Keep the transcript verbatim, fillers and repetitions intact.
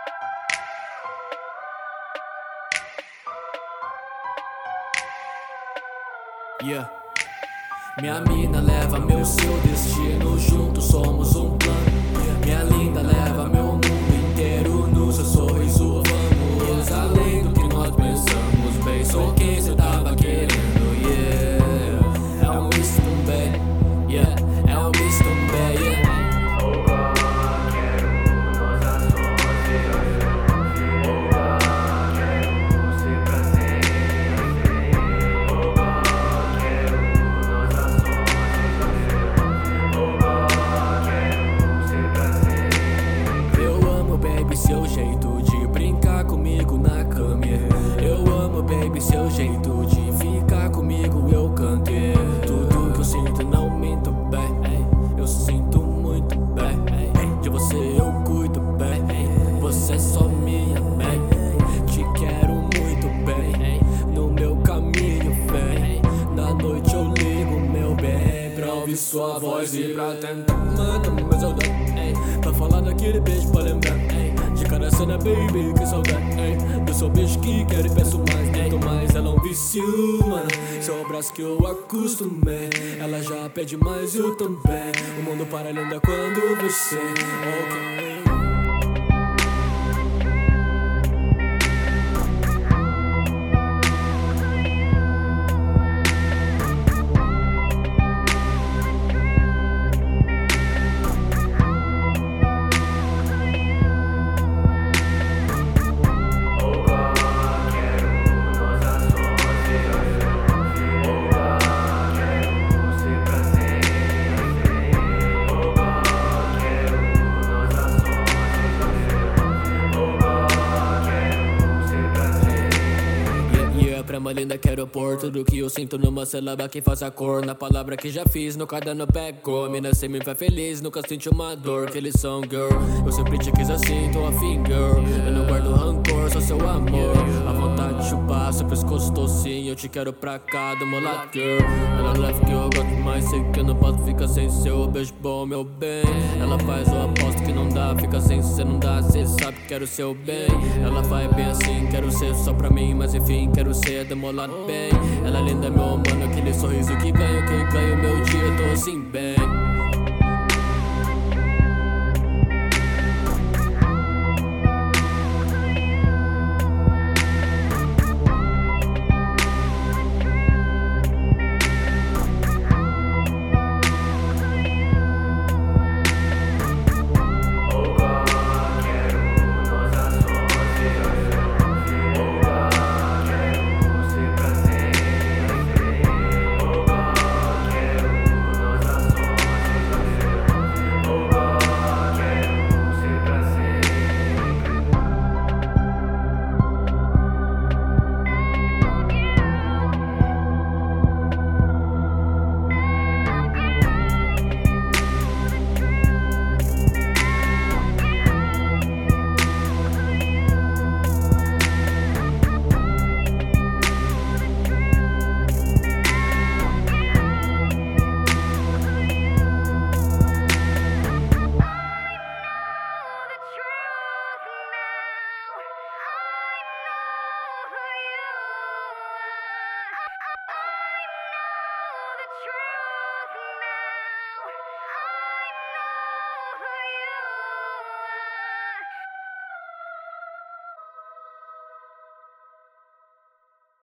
Yeah. Minha mina leva meu seu destino, juntos somos um plano. Minha linda leva meu mundo inteiro no seu sorriso. Vamos além do que nós pensamos, bem, sou quem cê tava querendo, yeah. É um misto bem, yeah. É um misto bem, yeah. Seu jeito de brincar comigo na cama. Eu amo, baby, seu jeito de ficar comigo, eu canto. Tudo que eu sinto, não minto, bem. Eu sinto muito bem. De você eu cuido bem. Você é só minha, bem. Te quero muito bem. No meu caminho, bem. Na noite eu ligo, meu bem, pra ouvir sua voz e pra tentar matar meu saudade. Pra falar daquele beijo, pra lembrar. De cada cena, baby, que saudade, ei. Do seu beijo que quero e peço mais, tento mais. Ela é um vício, mano. Seu abraço que eu acostumei. Ela já pede mais, eu também. O mundo para linda quando você, ok. Pra mais linda quero pôr tudo que eu sinto numa sílaba que faz a cor. Na palavra que já fiz, no caderno pegou. Mina, cê me faz feliz, nunca senti uma dor. Que eles são, girl, eu sempre te quis assim, tô afim, girl. Eu não guardo rancor, só seu amor. A vontade de chupar, seu pescoço docinho. Eu te quero pra cá, do meu lado, girl. Ela leva que eu gosto mais, sei que eu não posso ficar sem seu beijo bom, meu bem. Ela faz o aposto que não dá, fica sem cê não dá. Cê sabe que quero seu bem. Ela vai bem assim, quero ser só pra mim, mas enfim, quero ser demolado bem. Ela é linda, meu mano, aquele sorriso que ganha, que ganha o meu dia, tô assim bem.